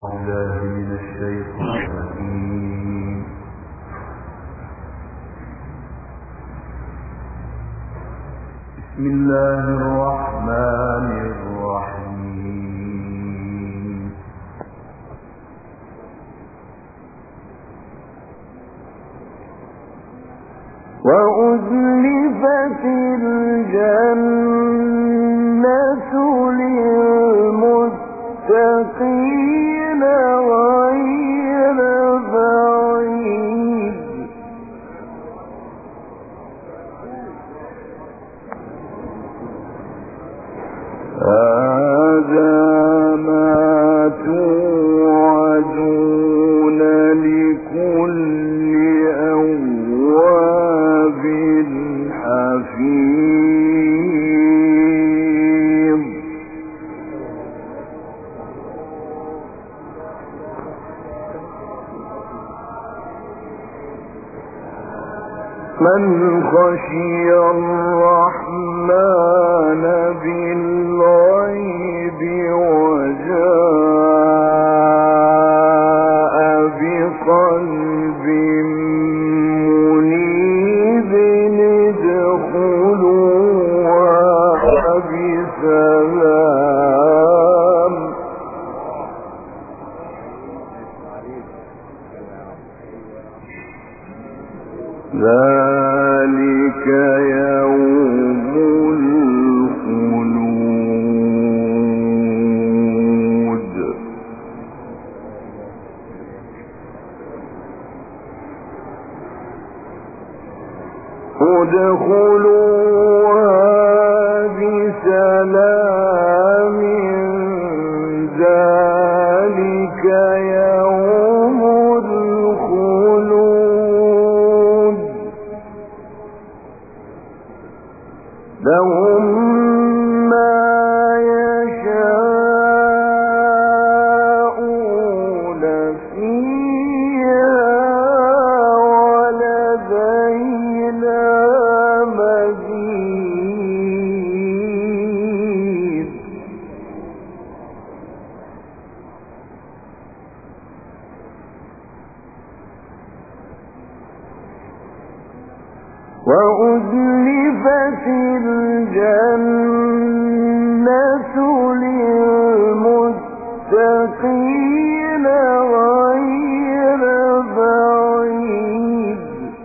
بالله من الشيطان الرجيم. بسم الله الرحمن الرحيم. وأزلفت الجنة للمتقين غير بعيد. هذا ما توعدون لكل أواب حفيظ. من خشي الرحمن بالغيب وجاء بقلب منيب ادخلوها بسلام. ذلك يوم الخلود. ادخلوها بسلام. ذلك يوم الخلود. لهم ما يشاءون فيها ولدينا مزيد. وأزلفت الجنة للمتقين غير بعيد.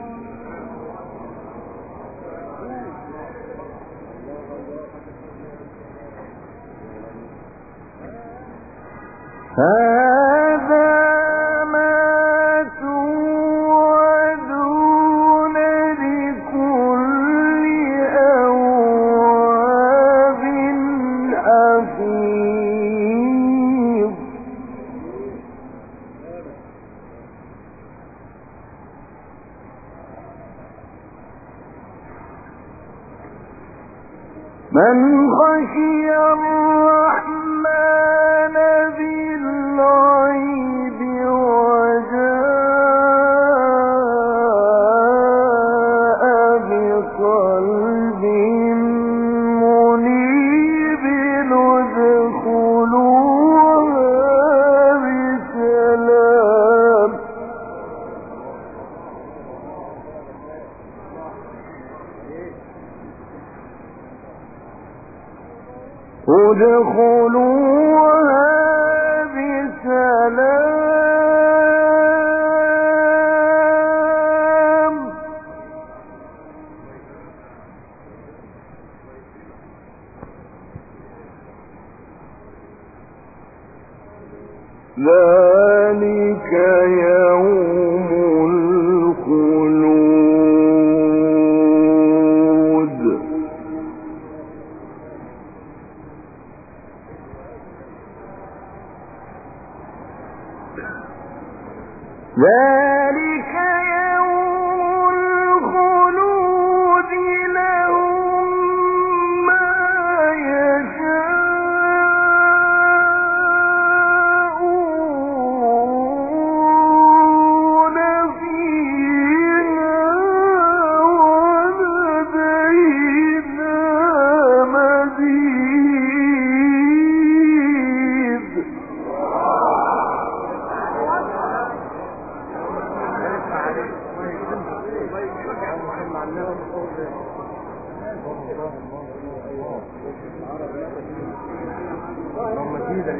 هذا ما توعدون لكل أواب حفيظ. من خشي الرحمن بالغيب وجاء بقلب منيب ادخلوها بسلام. ادخلوها بسلام. ذلك يوم الخلود. ذلك يوم الخلود. لهم ما يشاءون فيها ولدينا مزيد.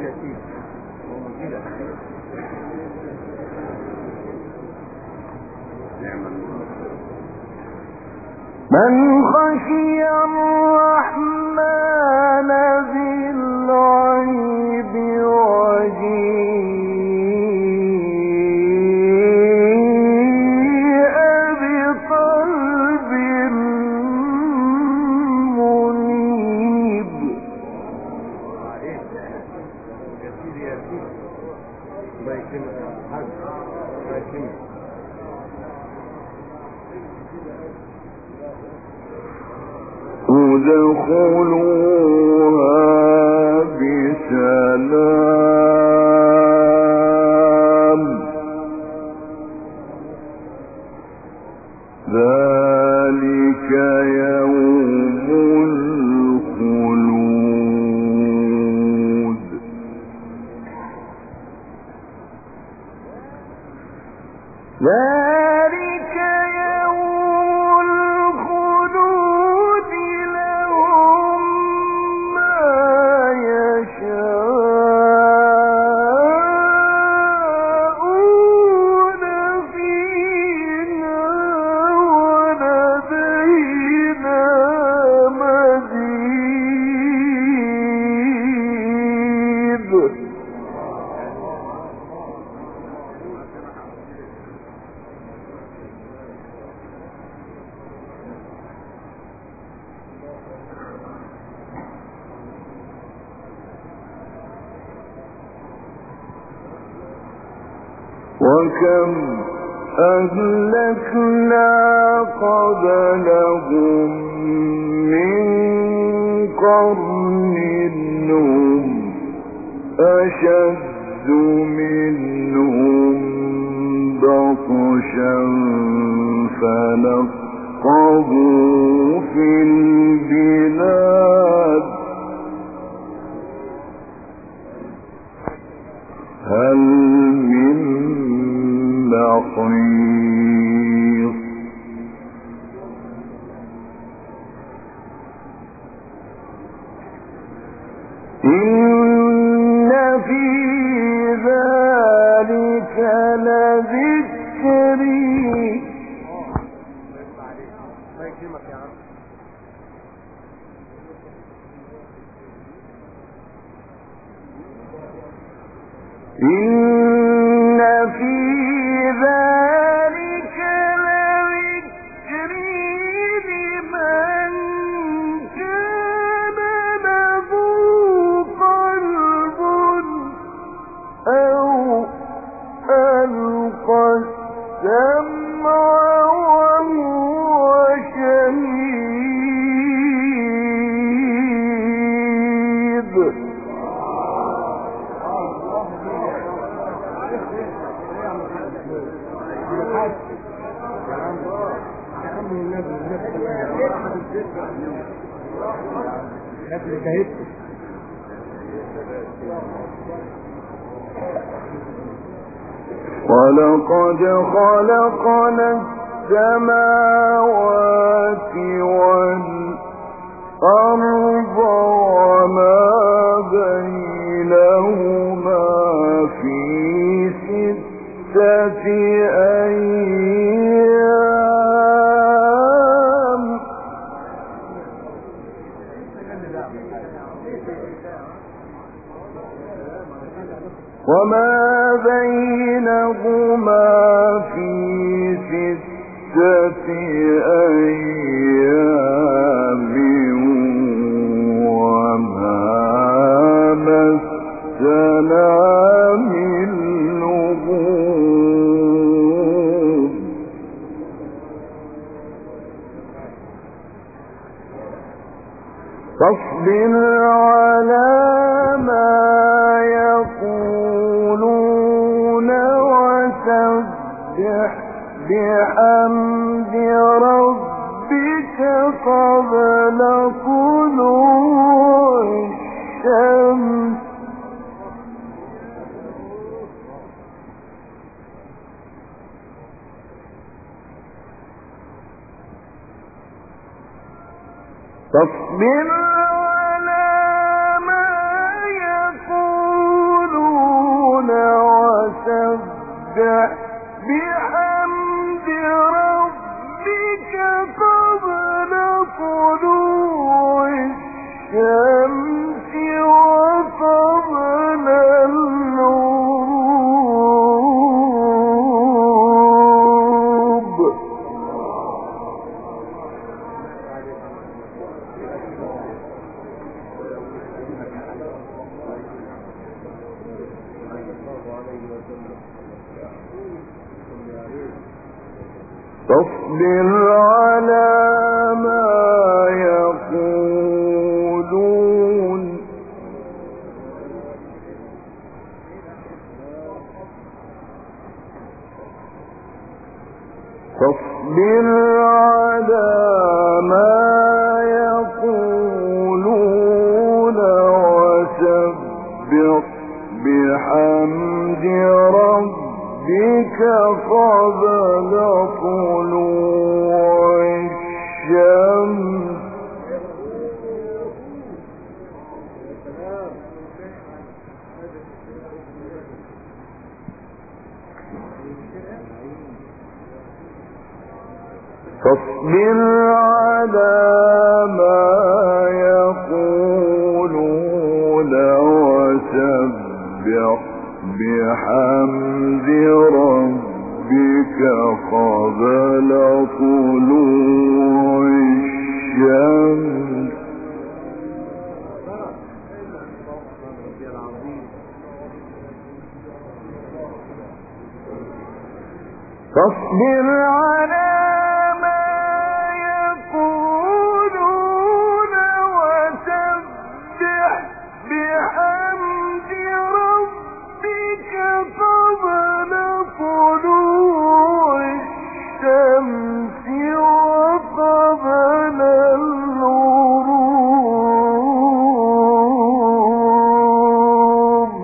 من خشي الرحمن بالغيب وجيء بقلب منيب. ادخلوها بسلام ذلك يوم الخلود. ذلك يوم الخلود لهم ما يشاءون فيها ولدينا مزيد. وكم أهلكنا قبلهم من قرن هم أشد منهم بطشا فنقبوا في البلاد هل من محيص. إن في ذلك لذكري. إن في ذلك لذكري لمن كان له قلب أو ألقى السمع وهو شهيد. ولقد خلقنا السماوات والأرض وما بينهما في 6 أيام وما بينهما في 6 أيام وما مسنا من لغوب. فاصبر على ما يقولون وسبح بحمد ربك قبل طلوع الشمس فاصبر على ما يقولون وسبح بحمد ربك قبل طلوع الشمس وقبل الغروب. فاصبر على ما يقولون فاصبر على ما يقولون وسبح بحمد ربك قبل طلوع الشمس فاصبر على ما يقولون وسبح بحمد ربك قبل طلوع الشمس فاصبر على ما يقولون وسبح بحمد ربك قبل طلوع الشمس وقبل الغروب.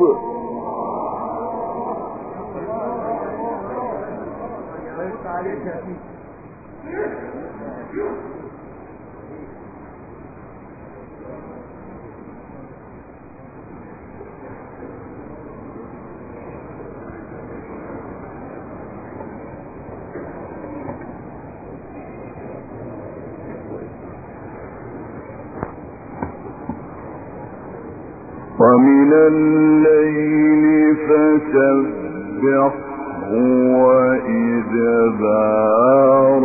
ومن الليل فسبحه وإدبار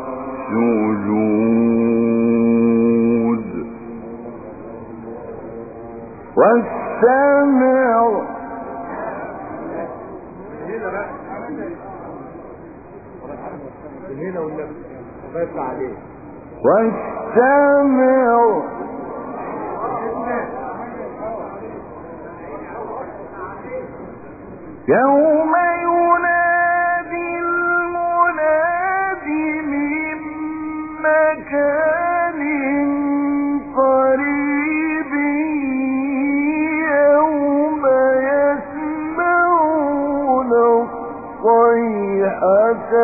السجود واستمع يوم ينادي المناد من مكان قريب يوم يسمعون الصيحة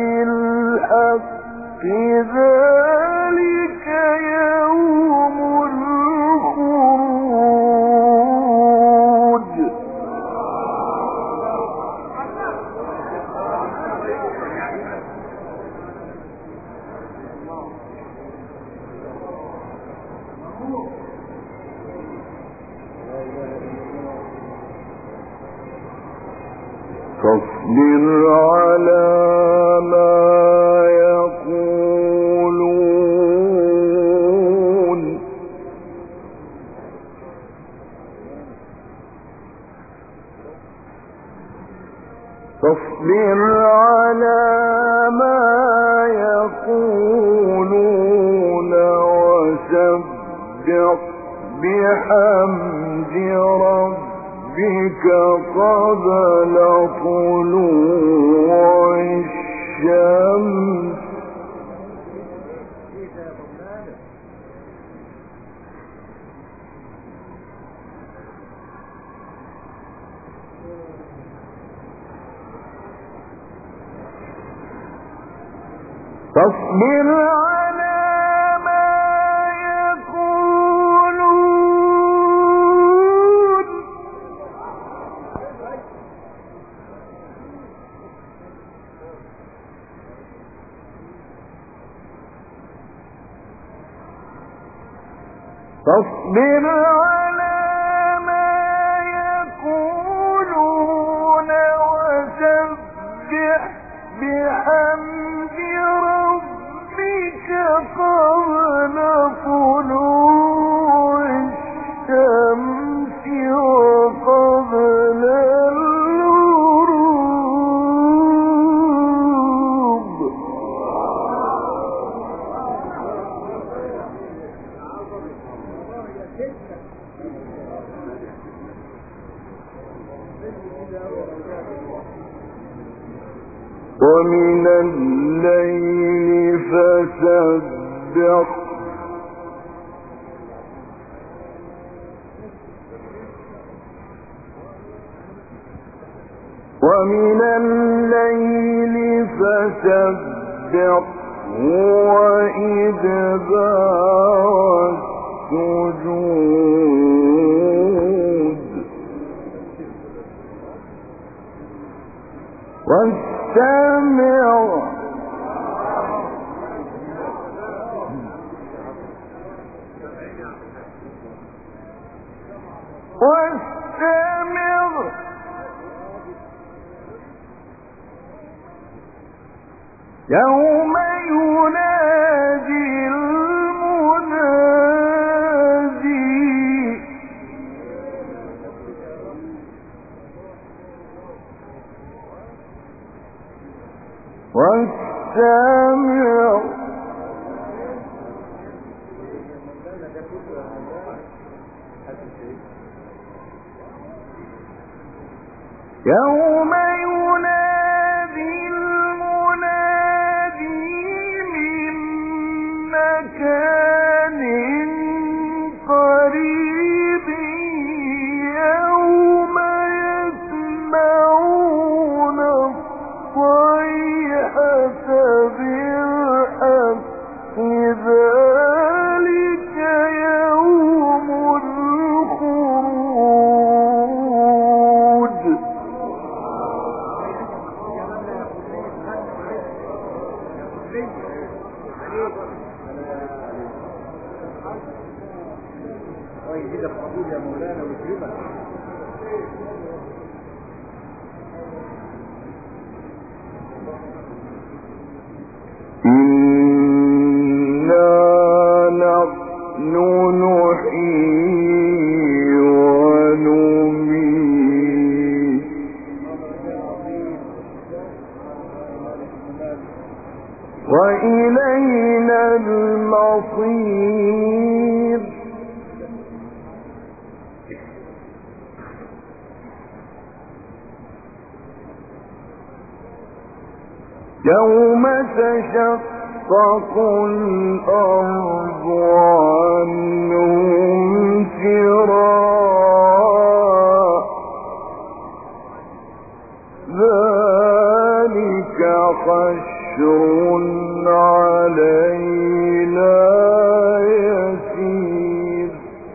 بالحق ذلك يوم الخروج. فاصبر على ما يقولون فاصبر على ما يقولون وسبح بحمد ربك قبل طلوع الشمس فاصبر على ما يقولون فاصبر على ما يقولون وسبح بحمد ربك قبل طلوع الشمس وقبل الغروب. ومن الليل فسبح ومن الليل فسبح وإدبار السجود واستمع يوم ينادي المنادي واستمع يوم ينادي المنادي من مكان قريب يوم يسمعون الصيحة بالحق ذلك يوم الخروج. ويجيب قبول يا مولانا ويكرمك. إنا نحن نحيي ونميت وإلينا المصير. يوم تشقق الأرض عنهم فرارا ذلك حشر علينا يسير.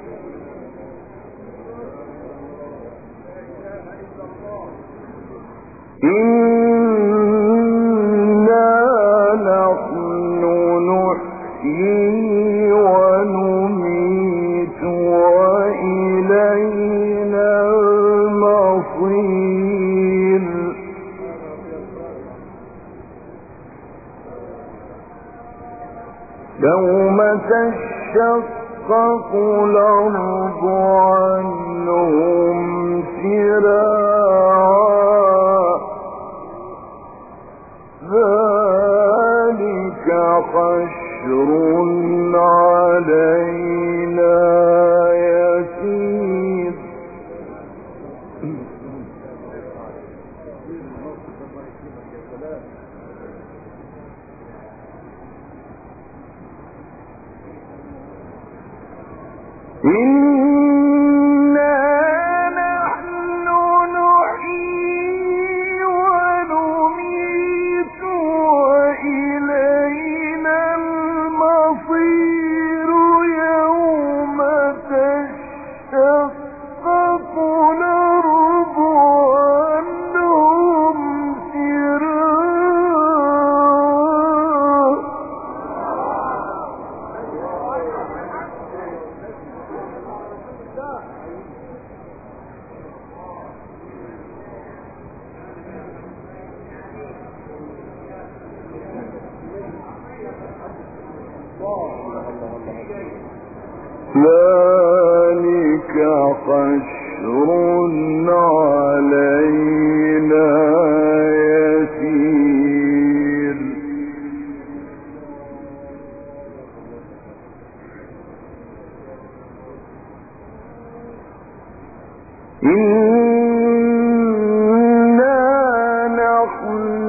نحيي ونميت وإلينا المصير. يوم تشقق الأرض عنهم سراعا ذلك حشر علينا يسير. إنا نحن نحيي ونميت وإلينا المصير. يوم تشقق الأرض عنهم سراعا حشر علينا يسير إنا نحن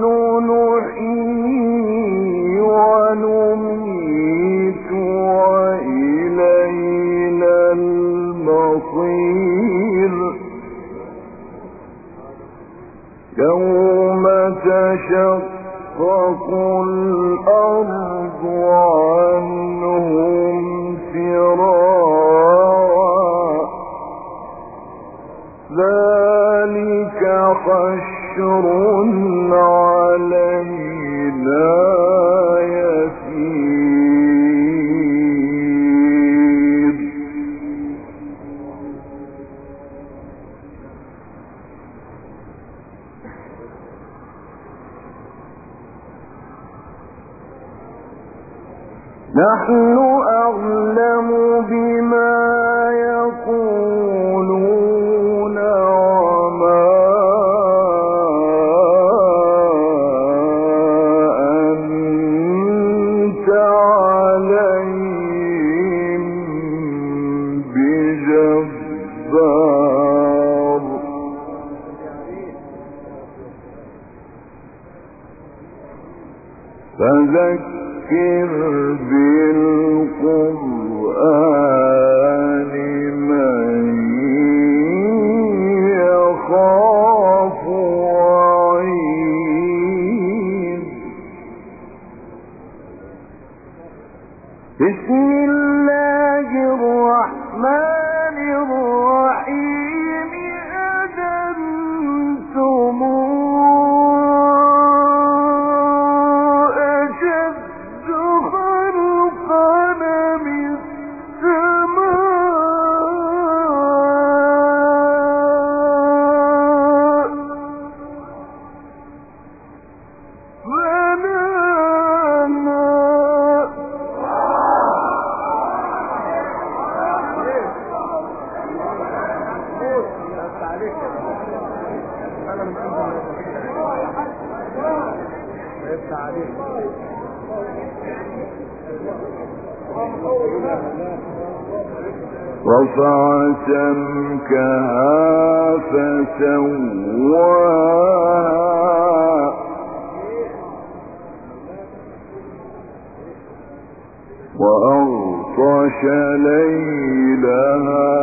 نحيي ونميت وإلينا المصير يوم تشقق الأرض عنهم فرارا ذلك حشر علينا يسير نحن أعلم بما يقولون وما أنت عليهم بجبار فذكر بالقرآن من يخاف وعيد بسم الله الرحمن الرحيم أنتم رفع سمكها فسواها وأغطش ليلها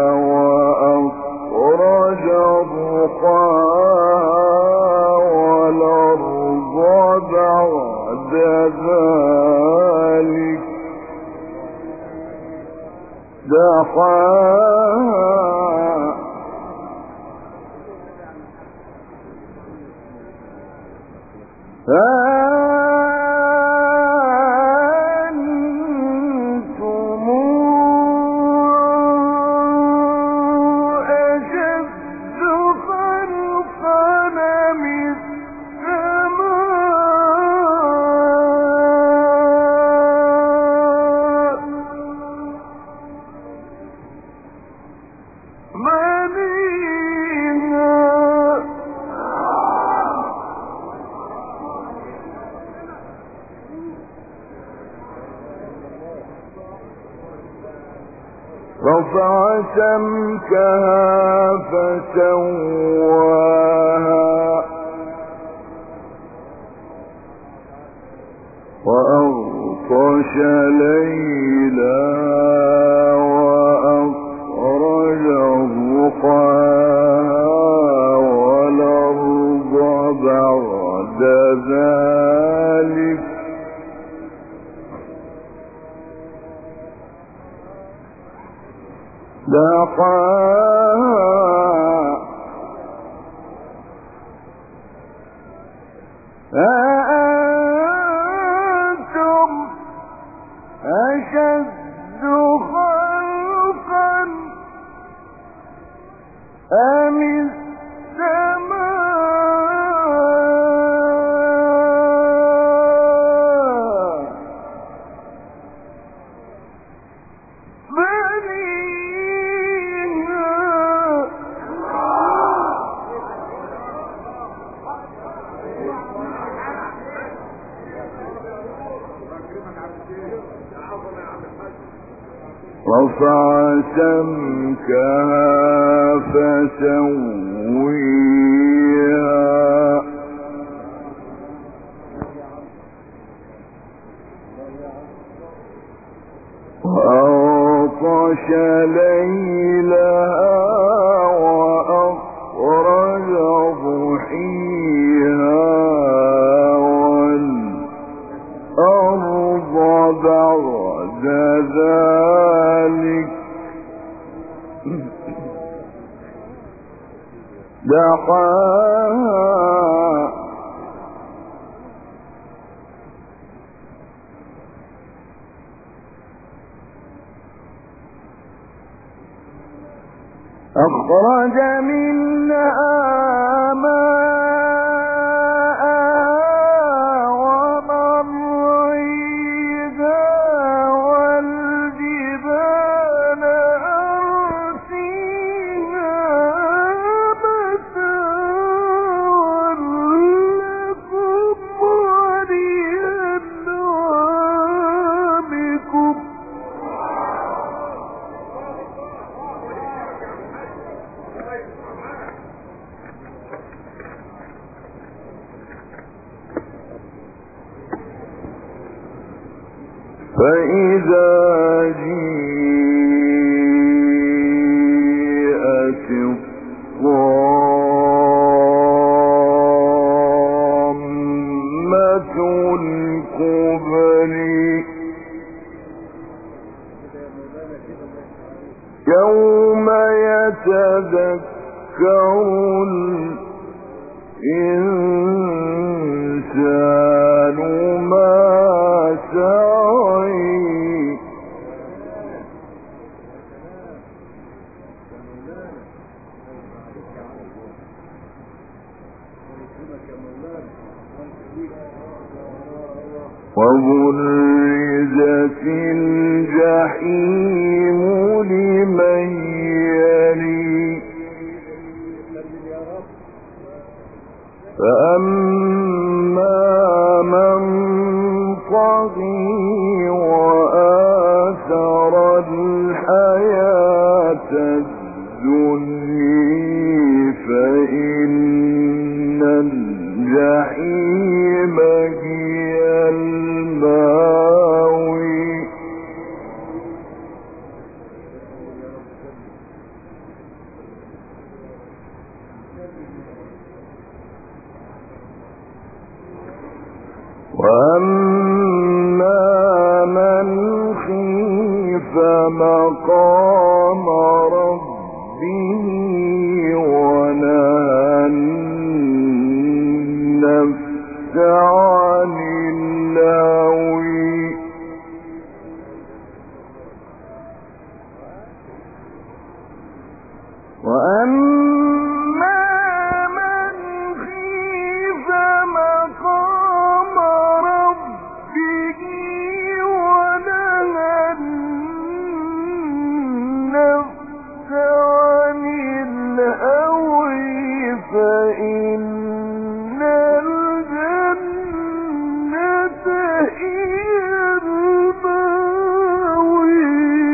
وأخرج ضحاها والأرض بعد ذلك دحاها أنتم أشد خلقا من رفع سمكها فسواها وأغطش ليلها وأخرج ضحاها والأرض بعد ذلك دحاها أأنتم أشد خلقا أم السماء بنيها رفع سمكها فسويها وأغطش ليلها وأخرج ضحيها والأرض بعد ذلك دحاها أخرج منها ماءها ومرعيها والجبال أرسيها متاعا لكم ولأنعامكم فإذا جيءت الطامة الكبرى يوم يتذكر الإنسان ما سعى وبرزت الجحيم لمن يلي فأما من طغي وآثر الحياة الدنيا فإن الجحيم هي الماوي وأما من خيف مقام ربه ونهى النفس عن الهوى وأما من خيف مقام ربه ونهى النفس عن الهوى فإن الجنة هي المأوى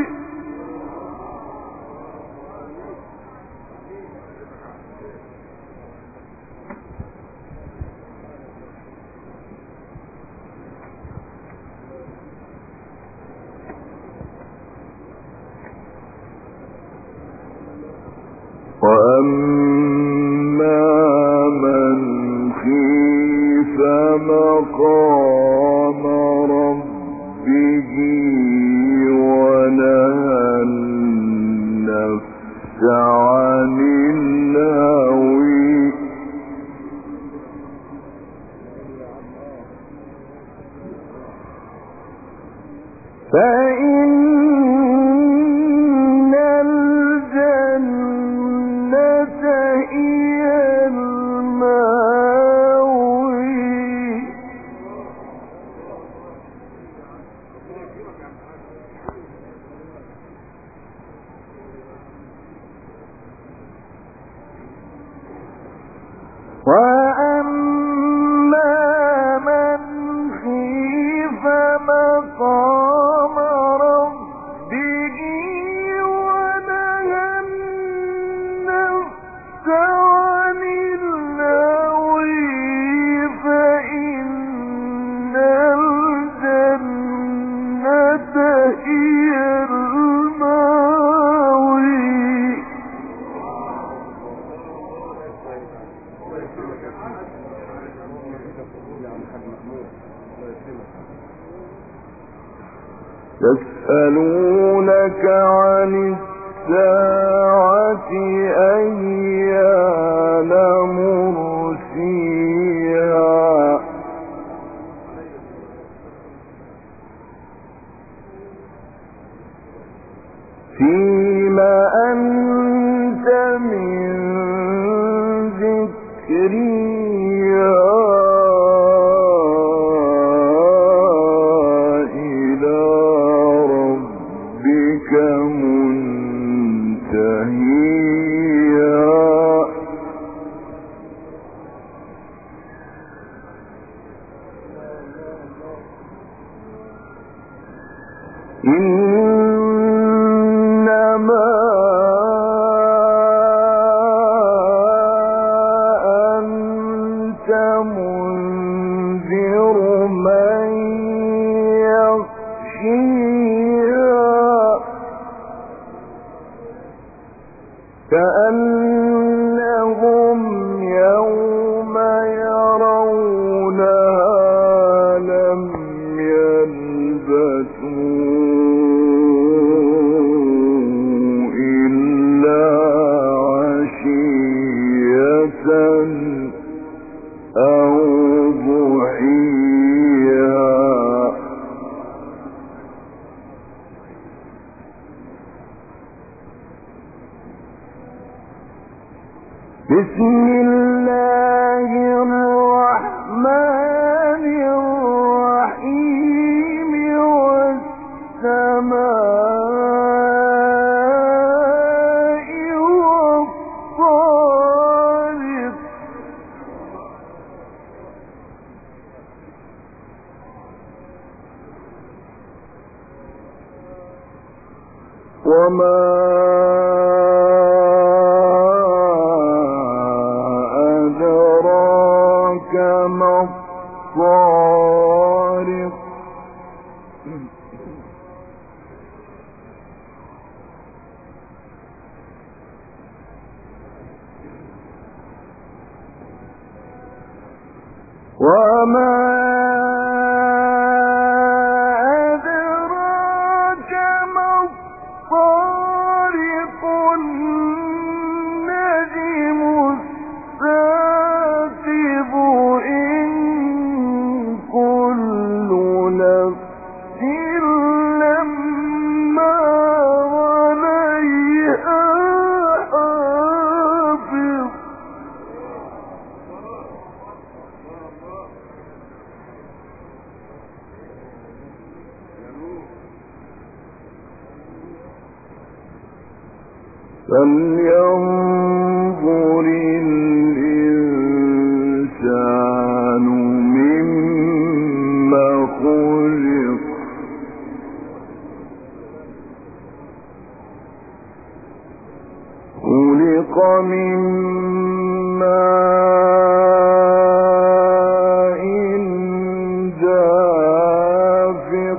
وأما من خيف مقام ربه ونهى النفس عن الهوى فإن هي المأوى وأما من خيف مقام ربه يسألونك عن الساعة أيان مرسيها فيما أنت من ذكرها إلى ربك منتهيها إنما أنت منذر من يخشيها كأنهم يوم يرونها لم يلبثوا إلا عشية أو ضحيها بسم الله الرحمن الرحيم والسماء والطارق وما أدراك ما الطارق وما أدراك ما الطارق النجم الثاقب إن كل نفس لما عليها حافظ فلينظر الإنسان مما خلق خلق من ماء دافق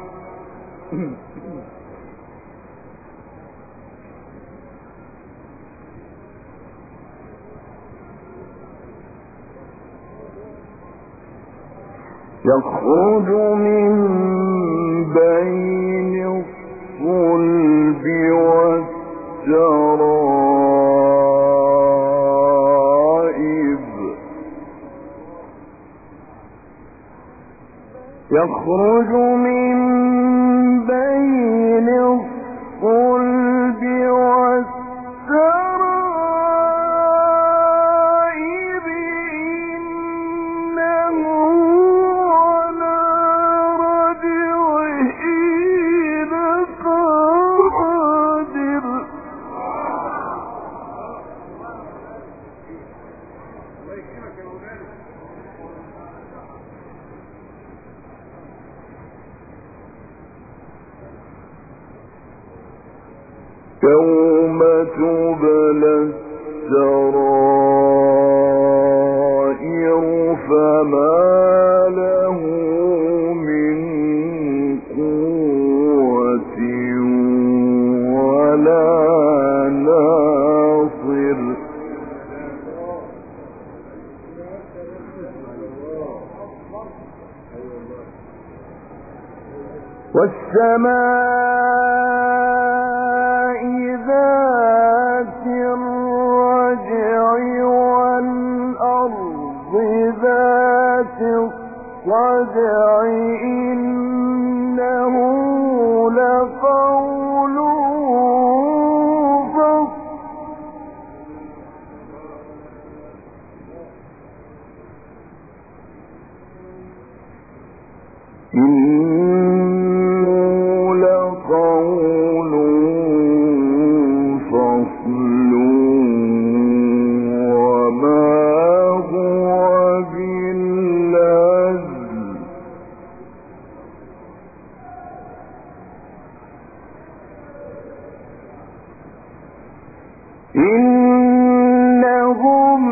يخرج من بين الصلب والترائب يخرج من بين الصلب والترائب إنه على رجعه لقادر يوم تبلى السرائر فما له من قوة ولا ناصر والسماء ذات الرجع والأرض ذات الصدع إنه لقول فصل إنهم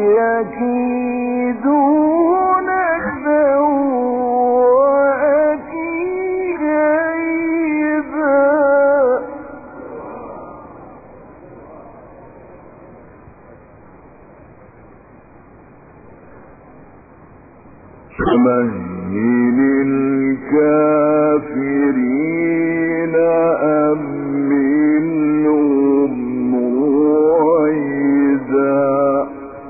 يكيدون كيدا وأكيد كيدا فمهل الكافرين أمهلهم رويدا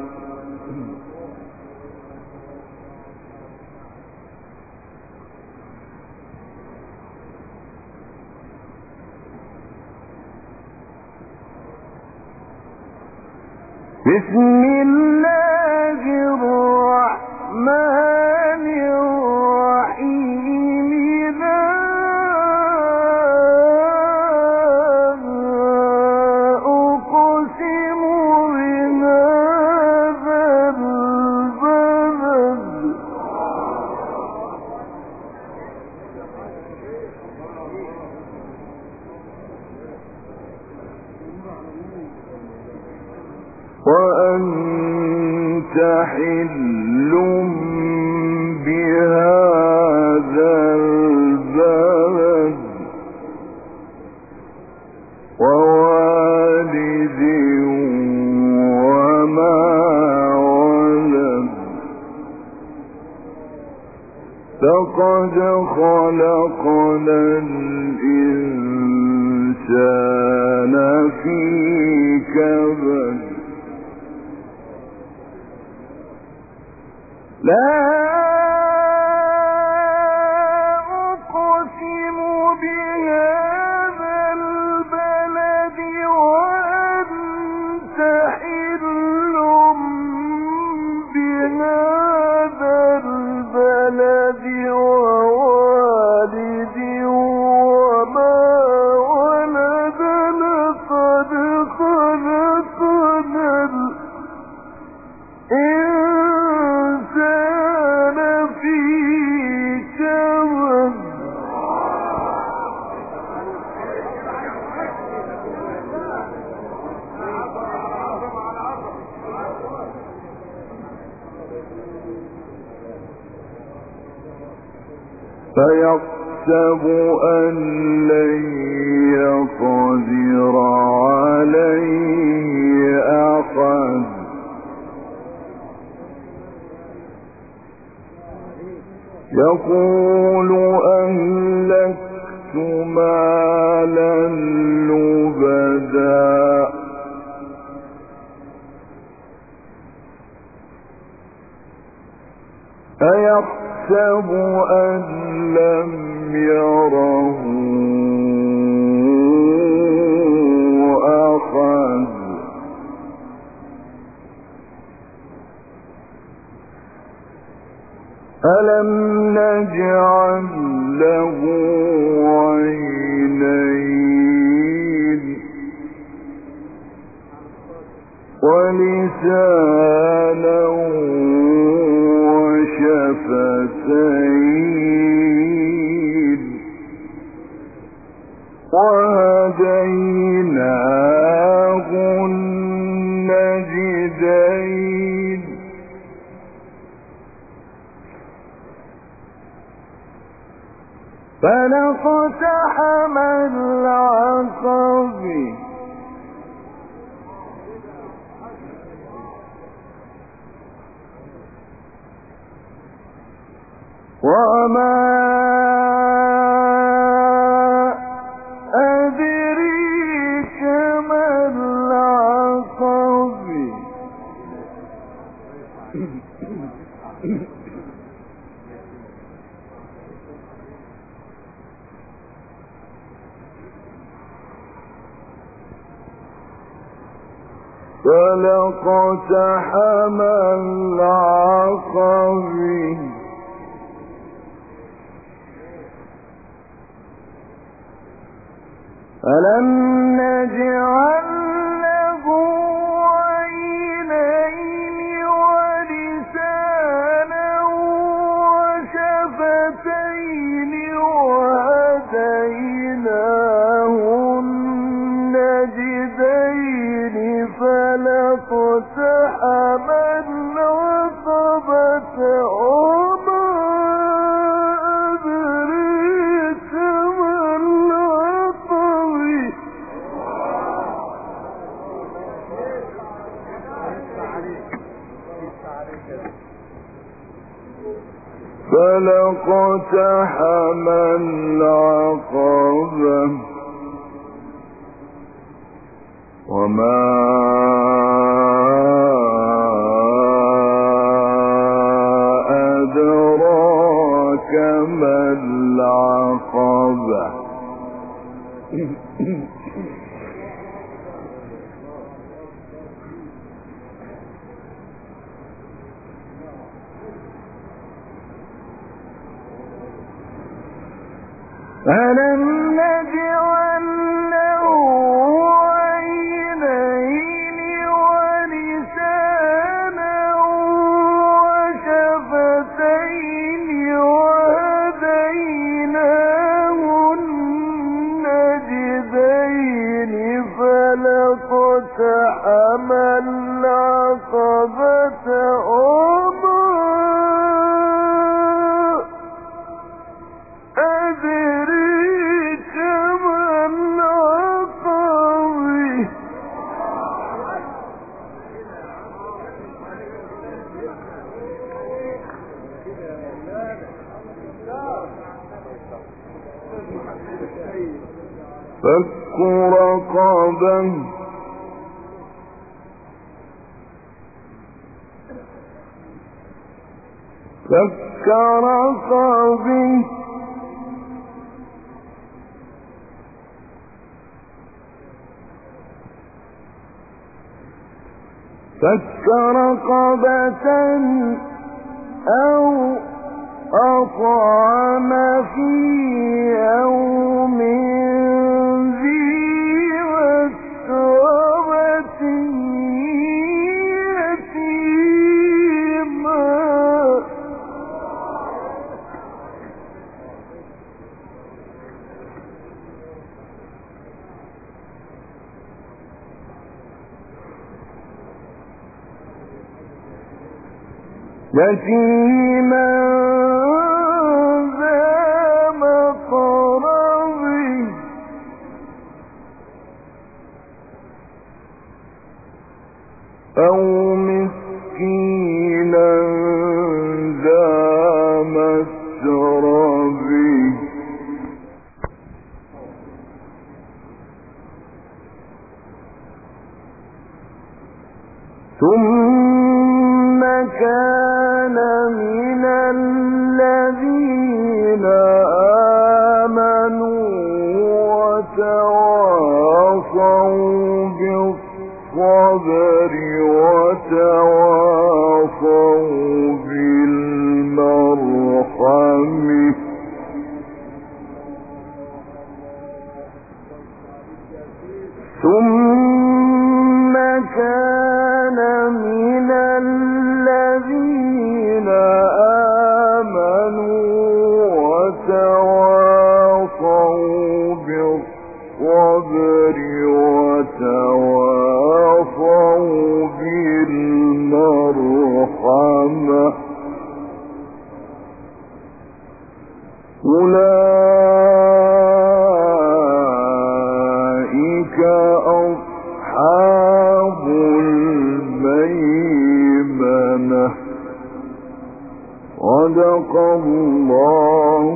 بسم الله الرحمن الرحيم لا أقسم بهذا البلد وأنت حل بهذا البلد ووالد وما ولد لقد خلقنا الإنسان في كبد لا أقسم بهذا البلد وأنت حل بهذا البلد ووالد وما ولد لقد خلقنا الإنسان في كبد فيحسب أن لن يقدر عليه أحد يقول أهلكت مالا لبدا أيحسب أن لم يره أحد ألم نجعل له عينين ولسانا وشفتين وهديناه النجدين فلاقتحم العقبة وما أدريك ما العقبة فلا اقتحم العقبة ألم نجعل له عينين ولسانا وشفتين وهديناه النجدين فلا اقتحم العقبة وما أدريك ما العقبة فلا اقتحم العقبة وما أدراك ما العقبة ألم نجعل له عينين ولسانا وشفتين وهديناه النجدين فلا اقتحم العقبة وما أدريك ما العقبة فك رقبة فك رقبة فك رقبة أو أطعم في يوم ذي مسغبة يتيما يتيما ذا مقربة أو مسكينا ذا مسربة ثم كان من الذين آمنوا وتواصوا بالصبر وتواصوا بالمرحمة ثم كان من الذين آمنوا وتواصوا بالصبر وتواصوا بالمرحمة أولئك أصحاب الميمنة صدق الله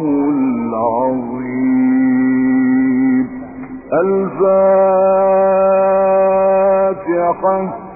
العظيم. الفاتحة.